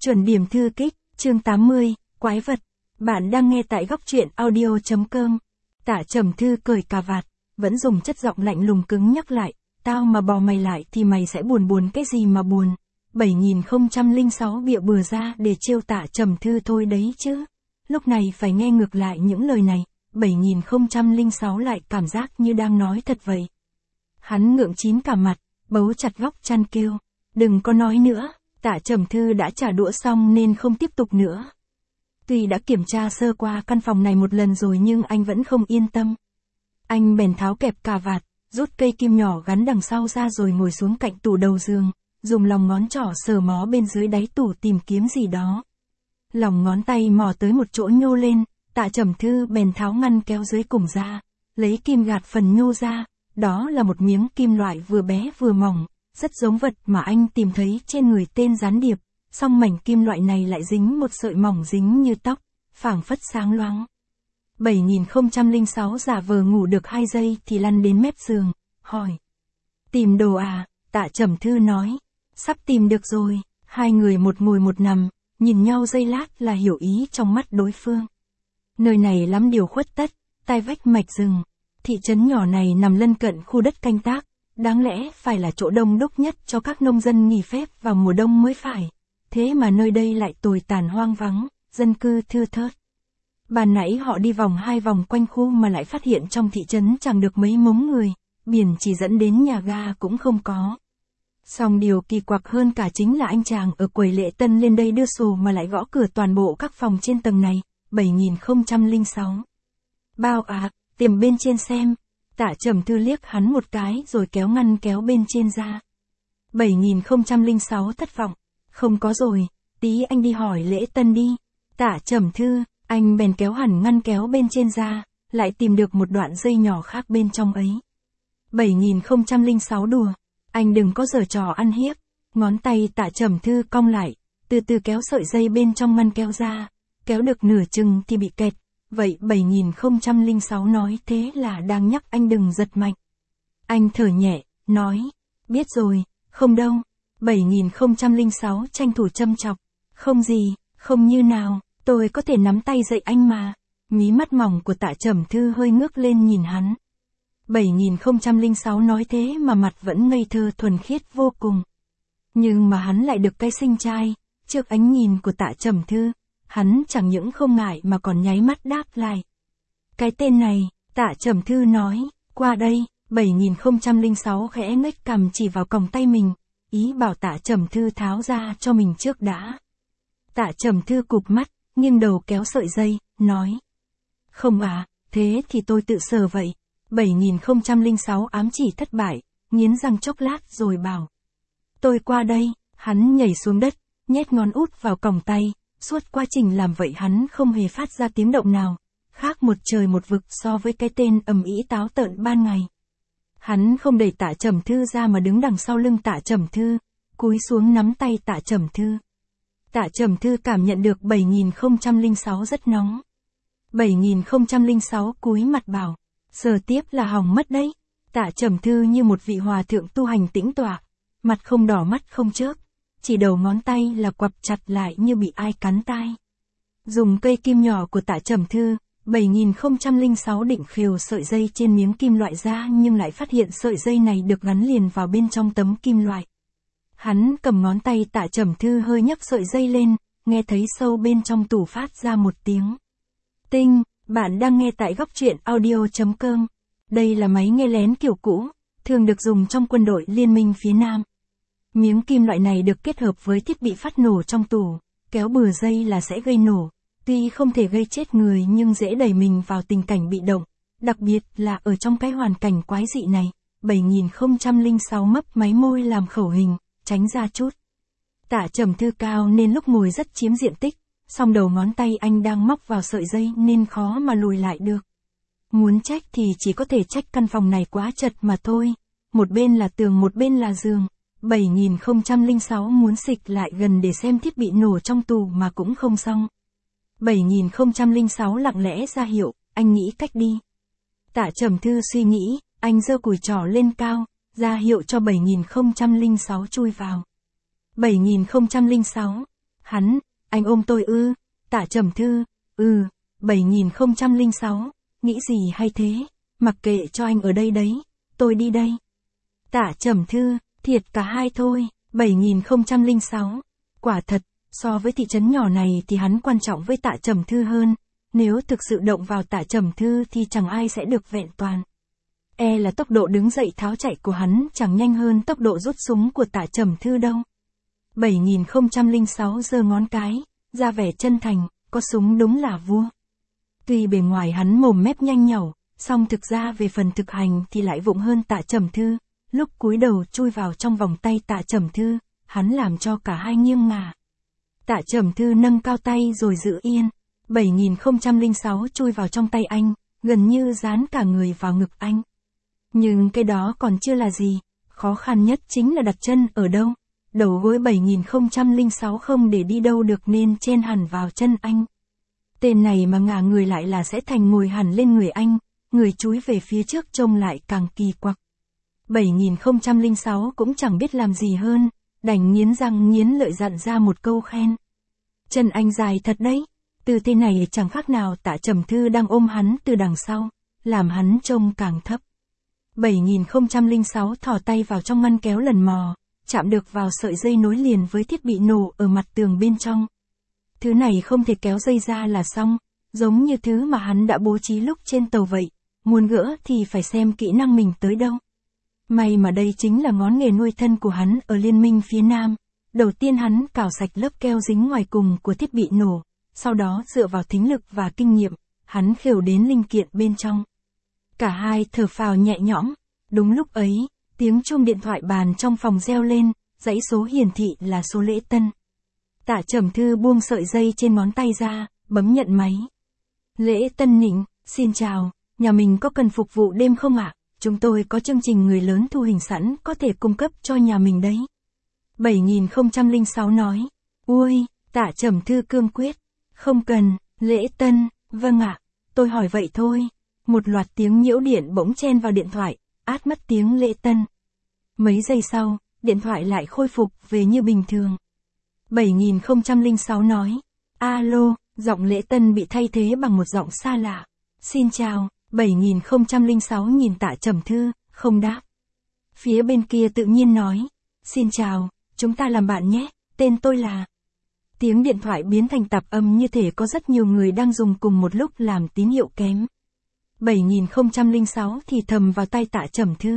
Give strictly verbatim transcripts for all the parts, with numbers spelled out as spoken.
Chuẩn điểm thư kích, chương tám mươi, quái vật. Bạn đang nghe tại góc truyện audio.com. Tạ Trầm Thư cởi cà vạt, vẫn dùng chất giọng lạnh lùng cứng nhắc lại, tao mà bò mày lại thì mày sẽ buồn buồn cái gì mà buồn. bảy nghìn không trăm lẻ sáu bịa bừa ra để trêu Tạ Trầm Thư thôi đấy chứ. Lúc này phải nghe ngược lại những lời này, bảy nghìn không trăm lẻ sáu lại cảm giác như đang nói thật vậy. Hắn ngượng chín cả mặt, bấu chặt góc chăn kêu, đừng có nói nữa. Tạ Trầm Thư đã trả đũa xong nên không tiếp tục nữa. Tuy đã kiểm tra sơ qua căn phòng này một lần rồi nhưng anh vẫn không yên tâm. Anh bèn tháo kẹp cà vạt, rút cây kim nhỏ gắn đằng sau ra rồi ngồi xuống cạnh tủ đầu giường, dùng lòng ngón trỏ sờ mó bên dưới đáy tủ tìm kiếm gì đó. Lòng ngón tay mò tới một chỗ nhô lên, Tạ Trầm Thư bèn tháo ngăn kéo dưới cùng ra, lấy kim gạt phần nhô ra, đó là một miếng kim loại vừa bé vừa mỏng. Rất giống vật mà anh tìm thấy trên người tên gián điệp, song mảnh kim loại này lại dính một sợi mỏng dính như tóc, phảng phất sáng loáng. bảy nghìn không trăm lẻ sáu giả vờ ngủ được hai giây thì lăn đến mép giường, hỏi. Tìm đồ à? Tạ Trầm Thư nói. Sắp tìm được rồi. Hai người một ngồi một nằm, nhìn nhau giây lát là hiểu ý trong mắt đối phương. Nơi này lắm điều khuất tất, tai vách mạch rừng. Thị trấn nhỏ này nằm lân cận khu đất canh tác. Đáng lẽ phải là chỗ đông đúc nhất cho các nông dân nghỉ phép vào mùa đông mới phải. Thế mà nơi đây lại tồi tàn hoang vắng, dân cư thưa thớt. Ban nãy họ đi vòng hai vòng quanh khu mà lại phát hiện trong thị trấn chẳng được mấy mống người, biển chỉ dẫn đến nhà ga cũng không có. Song điều kỳ quặc hơn cả chính là anh chàng ở quầy lễ tân lên đây đưa sổ mà lại gõ cửa toàn bộ các phòng trên tầng này, bảy nghìn không trăm lẻ sáu. Bao à, tìm bên trên xem. Tạ Trầm Thư liếc hắn một cái rồi kéo ngăn kéo bên trên ra. bảy nghìn không trăm lẻ sáu thất vọng. Không có rồi, tí anh đi hỏi lễ tân đi. Tạ Trầm Thư, anh bèn kéo hẳn ngăn kéo bên trên ra, lại tìm được một đoạn dây nhỏ khác bên trong ấy. bảy nghìn không trăm lẻ sáu đùa, anh đừng có giở trò ăn hiếp. Ngón tay Tạ Trầm Thư cong lại, từ từ kéo sợi dây bên trong ngăn kéo ra, kéo được nửa chừng thì bị kẹt. Vậy bảy nghìn không trăm lẻ sáu nói thế là đang nhắc anh đừng giật mạnh. Anh thở nhẹ, nói, biết rồi, không đâu. bảy nghìn không trăm lẻ sáu tranh thủ châm chọc, không gì, không như nào, tôi có thể nắm tay dạy anh mà. Mí mắt mỏng của Tạ Trầm Thư hơi ngước lên nhìn hắn. bảy nghìn không trăm lẻ sáu nói thế mà mặt vẫn ngây thơ thuần khiết vô cùng. Nhưng mà hắn lại được cái sinh trai, trước ánh nhìn của Tạ Trầm Thư. Hắn chẳng những không ngại mà còn nháy mắt đáp lại. Cái tên này, Tạ Trầm Thư nói, qua đây. Bảy nghìn không trăm lẻ sáu khẽ ngếch cằm chỉ vào còng tay mình, ý bảo Tạ Trầm Thư tháo ra cho mình trước đã. Tạ Trầm Thư cụp mắt, nghiêng đầu kéo sợi dây, nói. Không à, thế thì tôi tự sờ vậy. Bảy nghìn không trăm lẻ sáu ám chỉ thất bại, nghiến răng chốc lát rồi bảo. Tôi qua đây. Hắn nhảy xuống đất, nhét ngón út vào còng tay. Suốt quá trình làm vậy hắn không hề phát ra tiếng động nào, khác một trời một vực so với cái tên ầm ĩ táo tợn ban ngày. Hắn không đẩy Tạ Trầm Thư ra mà đứng đằng sau lưng Tạ Trầm Thư, cúi xuống nắm tay Tạ Trầm Thư. Tạ Trầm Thư cảm nhận được bảy nghìn không trăm lẻ sáu rất nóng. bảy nghìn không trăm lẻ sáu cúi mặt bảo, giờ tiếp là hỏng mất đấy. Tạ Trầm Thư như một vị hòa thượng tu hành tĩnh tọa, mặt không đỏ mắt không chớp. Chỉ đầu ngón tay là quặp chặt lại như bị ai cắn tai. Dùng cây kim nhỏ của Tạ Trầm Thư, bảy nghìn không trăm lẻ sáu định khều sợi dây trên miếng kim loại ra nhưng lại phát hiện sợi dây này được gắn liền vào bên trong tấm kim loại. Hắn cầm ngón tay Tạ Trầm Thư hơi nhấc sợi dây lên, nghe thấy sâu bên trong tủ phát ra một tiếng. Tinh, bạn đang nghe tại góc truyện audio.com. Đây là máy nghe lén kiểu cũ, thường được dùng trong quân đội Liên minh phía Nam. Miếng kim loại này được kết hợp với thiết bị phát nổ trong tủ, kéo bừa dây là sẽ gây nổ, tuy không thể gây chết người nhưng dễ đẩy mình vào tình cảnh bị động, đặc biệt là ở trong cái hoàn cảnh quái dị này. bảy nghìn không trăm lẻ sáu mấp máy môi làm khẩu hình, tránh ra chút. Tạ Trầm Thư cao nên lúc ngồi rất chiếm diện tích, song đầu ngón tay anh đang móc vào sợi dây nên khó mà lùi lại được. Muốn trách thì chỉ có thể trách căn phòng này quá chật mà thôi, một bên là tường một bên là giường. bảy nghìn không trăm lẻ sáu muốn xịch lại gần để xem thiết bị nổ trong tủ mà cũng không xong. bảy nghìn không trăm lẻ sáu lặng lẽ ra hiệu, anh nghĩ cách đi. Tạ Trầm Thư suy nghĩ, anh giơ cùi trỏ lên cao, ra hiệu cho bảy nghìn không trăm lẻ sáu chui vào. bảy nghìn không trăm lẻ sáu. Hắn, anh ôm tôi ư, Tạ Trầm Thư, ừ, bảy nghìn không trăm lẻ sáu, nghĩ gì hay thế, mặc kệ cho anh ở đây đấy, tôi đi đây. Tạ Trầm Thư, thiệt cả hai thôi, bảy nghìn không trăm lẻ sáu, quả thật, so với thị trấn nhỏ này thì hắn quan trọng với Tạ Trầm Thư hơn, nếu thực sự động vào Tạ Trầm Thư thì chẳng ai sẽ được vẹn toàn. E là tốc độ đứng dậy tháo chạy của hắn chẳng nhanh hơn tốc độ rút súng của Tạ Trầm Thư đâu. bảy nghìn không trăm lẻ sáu giơ ngón cái, ra vẻ chân thành, có súng đúng là vua. Tuy bề ngoài hắn mồm mép nhanh nhảu, song thực ra về phần thực hành thì lại vụng hơn Tạ Trầm Thư, lúc cúi đầu chui vào trong vòng tay Tạ Trầm Thư, hắn làm cho cả hai nghiêng ngả. Tạ Trầm Thư nâng cao tay rồi giữ yên, bảy nghìn không trăm lẻ sáu chui vào trong tay anh, gần như dán cả người vào ngực anh. Nhưng cái đó còn chưa là gì, khó khăn nhất chính là đặt chân ở đâu. Đầu gối bảy nghìn không trăm lẻ sáu không để đi đâu được nên chen hẳn vào chân anh. Tên này mà ngả người lại là sẽ thành ngồi hẳn lên người anh, người chúi về phía trước trông lại càng kỳ quặc. bảy nghìn không trăm lẻ sáu cũng chẳng biết làm gì hơn, đành nghiến răng nghiến lợi dặn ra một câu khen. Chân anh dài thật đấy, tư thế này chẳng khác nào Tạ Trầm Thư đang ôm hắn từ đằng sau, làm hắn trông càng thấp. bảy nghìn không trăm lẻ sáu thò tay vào trong ngăn kéo lần mò, chạm được vào sợi dây nối liền với thiết bị nổ ở mặt tường bên trong. Thứ này không thể kéo dây ra là xong, giống như thứ mà hắn đã bố trí lúc trên tàu vậy, muốn gỡ thì phải xem kỹ năng mình tới đâu. May mà đây chính là ngón nghề nuôi thân của hắn ở Liên minh phía Nam. Đầu tiên hắn cào sạch lớp keo dính ngoài cùng của thiết bị nổ, sau đó dựa vào thính lực và kinh nghiệm, hắn khều đến linh kiện bên trong. Cả hai thở phào nhẹ nhõm, đúng lúc ấy, tiếng chuông điện thoại bàn trong phòng reo lên, dãy số hiển thị là số Lễ Tân. Tạ Trầm Thư buông sợi dây trên ngón tay ra, bấm nhận máy. Lễ Tân Nịnh, xin chào, nhà mình có cần phục vụ đêm không ạ? Chúng tôi có chương trình người lớn thu hình sẵn có thể cung cấp cho nhà mình đấy. bảy nghìn không trăm lẻ sáu nói. Ui, Tạ Trầm Thư cương quyết. Không cần, Lễ Tân, vâng ạ, tôi hỏi vậy thôi. Một loạt tiếng nhiễu điện bỗng chen vào điện thoại, át mất tiếng Lễ Tân. Mấy giây sau, điện thoại lại khôi phục về như bình thường. bảy nghìn không trăm lẻ sáu nói. Alo, giọng Lễ Tân bị thay thế bằng một giọng xa lạ. Xin chào, bảy nghìn không trăm lẻ sáu nhìn Tạ Trầm Thư, không đáp. Phía bên kia tự nhiên nói. Xin chào, chúng ta làm bạn nhé, tên tôi là... Tiếng điện thoại biến thành tạp âm như thể có rất nhiều người đang dùng cùng một lúc làm tín hiệu kém. bảy nghìn không trăm lẻ sáu thì thầm vào tay Tạ Trầm Thư.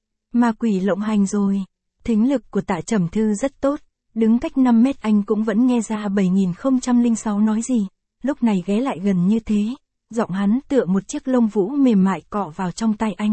Ma quỷ lộng hành rồi. Thính lực của Tạ Trầm Thư rất tốt, đứng cách năm mét anh cũng vẫn nghe ra bảy nghìn không trăm lẻ sáu nói gì. Lúc này ghé lại gần như thế, giọng hắn tựa một chiếc lông vũ mềm mại cọ vào trong tay anh.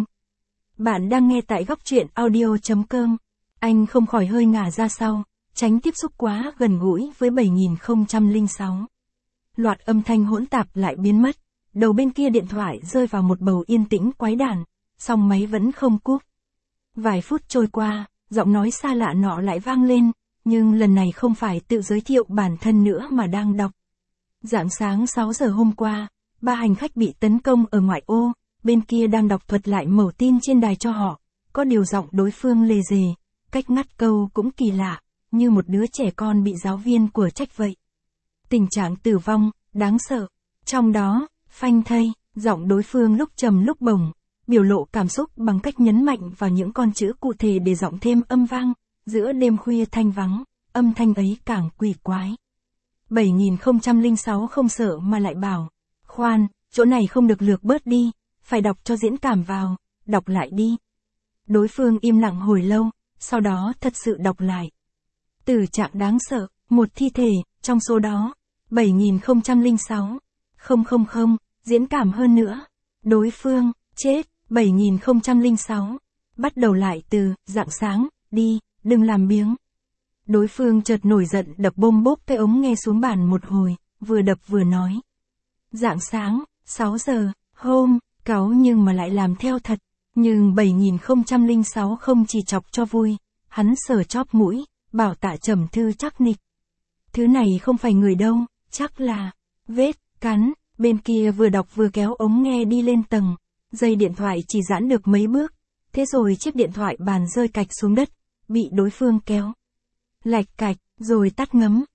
Bạn đang nghe tại góc truyện audio chấm com. Anh không khỏi hơi ngả ra sau, tránh tiếp xúc quá gần gũi với bảy nghìn không trăm lẻ sáu. Loạt âm thanh hỗn tạp lại biến mất, đầu bên kia điện thoại rơi vào một bầu yên tĩnh quái đản, song máy vẫn không cúp. Vài phút trôi qua, giọng nói xa lạ nọ lại vang lên, nhưng lần này không phải tự giới thiệu bản thân nữa mà đang đọc. Rạng sáng sáu giờ hôm qua, ba hành khách bị tấn công ở ngoại ô, bên kia đang đọc thuật lại mẩu tin trên đài cho họ, có điều giọng đối phương lề dề, cách ngắt câu cũng kỳ lạ, như một đứa trẻ con bị giáo viên của trách vậy. Tình trạng tử vong, đáng sợ. Trong đó, phanh thây, giọng đối phương lúc trầm lúc bổng, biểu lộ cảm xúc bằng cách nhấn mạnh vào những con chữ cụ thể để giọng thêm âm vang, giữa đêm khuya thanh vắng, âm thanh ấy càng quỷ quái. bảy nghìn không trăm lẻ sáu không sợ mà lại bảo, khoan, chỗ này không được lược bớt đi, phải đọc cho diễn cảm vào, đọc lại đi. Đối phương im lặng hồi lâu, sau đó thật sự đọc lại. Tử trạng đáng sợ, một thi thể, trong số đó, bảy nghìn không trăm lẻ sáu. Không không không, diễn cảm hơn nữa. Đối phương, chết, bảy nghìn không trăm lẻ sáu. Bắt đầu lại từ, rạng sáng, đi, đừng làm biếng. Đối phương chợt nổi giận đập bôm bốp cái ống nghe xuống bàn một hồi, vừa đập vừa nói. Rạng sáng, sáu giờ, hôm, cáu nhưng mà lại làm theo thật. Nhưng bảy nghìn không trăm lẻ sáu không chỉ chọc cho vui, hắn sờ chóp mũi, bảo Tạ Trầm Thư chắc nịch. Thứ này không phải người đâu, chắc là vết cắn. Bên kia vừa đọc vừa kéo ống nghe đi lên tầng, dây điện thoại chỉ giãn được mấy bước, thế rồi chiếc điện thoại bàn rơi cạch xuống đất, bị đối phương kéo lạch cạch, rồi tắt ngấm.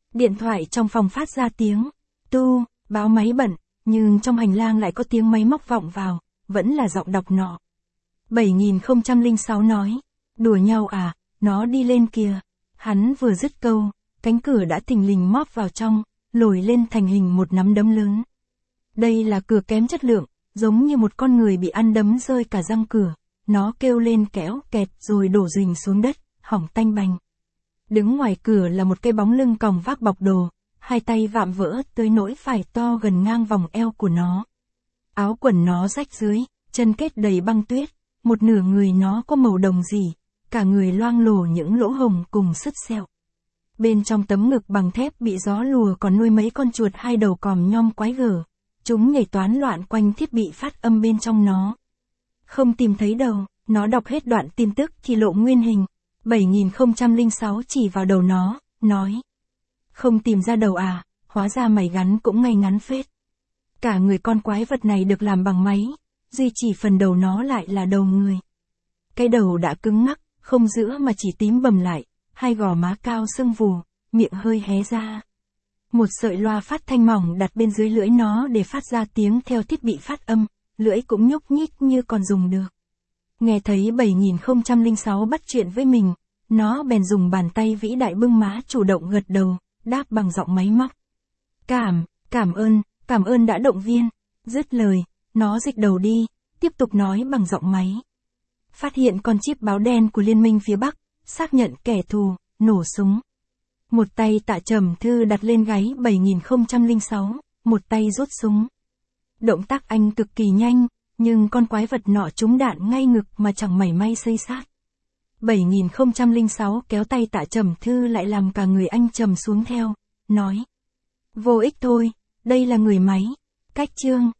Điện thoại trong phòng phát ra tiếng tu, báo máy bận, nhưng trong hành lang lại có tiếng máy móc vọng vào, vẫn là giọng đọc nọ. bảy nghìn không trăm lẻ sáu nói, đùa nhau à, nó đi lên kìa. Hắn vừa dứt câu, cánh cửa đã thình lình móp vào trong, lồi lên thành hình một nắm đấm lớn. Đây là cửa kém chất lượng, giống như một con người bị ăn đấm rơi cả răng cửa. Nó kêu lên kéo kẹt rồi đổ rình xuống đất, hỏng tanh bành. Đứng ngoài cửa là một cái bóng lưng còng vác bọc đồ, hai tay vạm vỡ tới nỗi phải to gần ngang vòng eo của nó. Áo quần nó rách dưới, chân kết đầy băng tuyết, một nửa người nó có màu đồng rỉ, cả người loang lổ những lỗ hồng cùng sứt sẹo. Bên trong tấm ngực bằng thép bị gió lùa còn nuôi mấy con chuột hai đầu còm nhom quái gở. Chúng nhảy toán loạn quanh thiết bị phát âm bên trong nó. Không tìm thấy đầu, nó đọc hết đoạn tin tức thì lộ nguyên hình. bảy nghìn không trăm lẻ sáu chỉ vào đầu nó, nói. Không tìm ra đầu à, hóa ra mày gắn cũng ngay ngắn phết. Cả người con quái vật này được làm bằng máy, duy chỉ phần đầu nó lại là đầu người. Cái đầu đã cứng ngắc, không giữa mà chỉ tím bầm lại, hai gò má cao sưng vù, miệng hơi hé ra. Một sợi loa phát thanh mỏng đặt bên dưới lưỡi nó để phát ra tiếng theo thiết bị phát âm, lưỡi cũng nhúc nhích như còn dùng được. Nghe thấy bảy nghìn không trăm lẻ sáu bắt chuyện với mình, nó bèn dùng bàn tay vĩ đại bưng má chủ động gật đầu, đáp bằng giọng máy móc. Cảm, cảm ơn, cảm ơn đã động viên. Dứt lời, nó dịch đầu đi, tiếp tục nói bằng giọng máy. Phát hiện con chip báo đen của Liên minh phía Bắc, xác nhận kẻ thù, nổ súng. Một tay Tạ Trầm Thư đặt lên gáy bảy nghìn không trăm lẻ sáu, một tay rút súng. Động tác anh cực kỳ nhanh, nhưng con quái vật nọ trúng đạn ngay ngực mà chẳng mảy may xây sát. bảy nghìn không trăm lẻ sáu kéo tay Tạ Trầm Thư lại làm cả người anh trầm xuống theo, nói. Vô ích thôi, đây là người máy. Cách chương.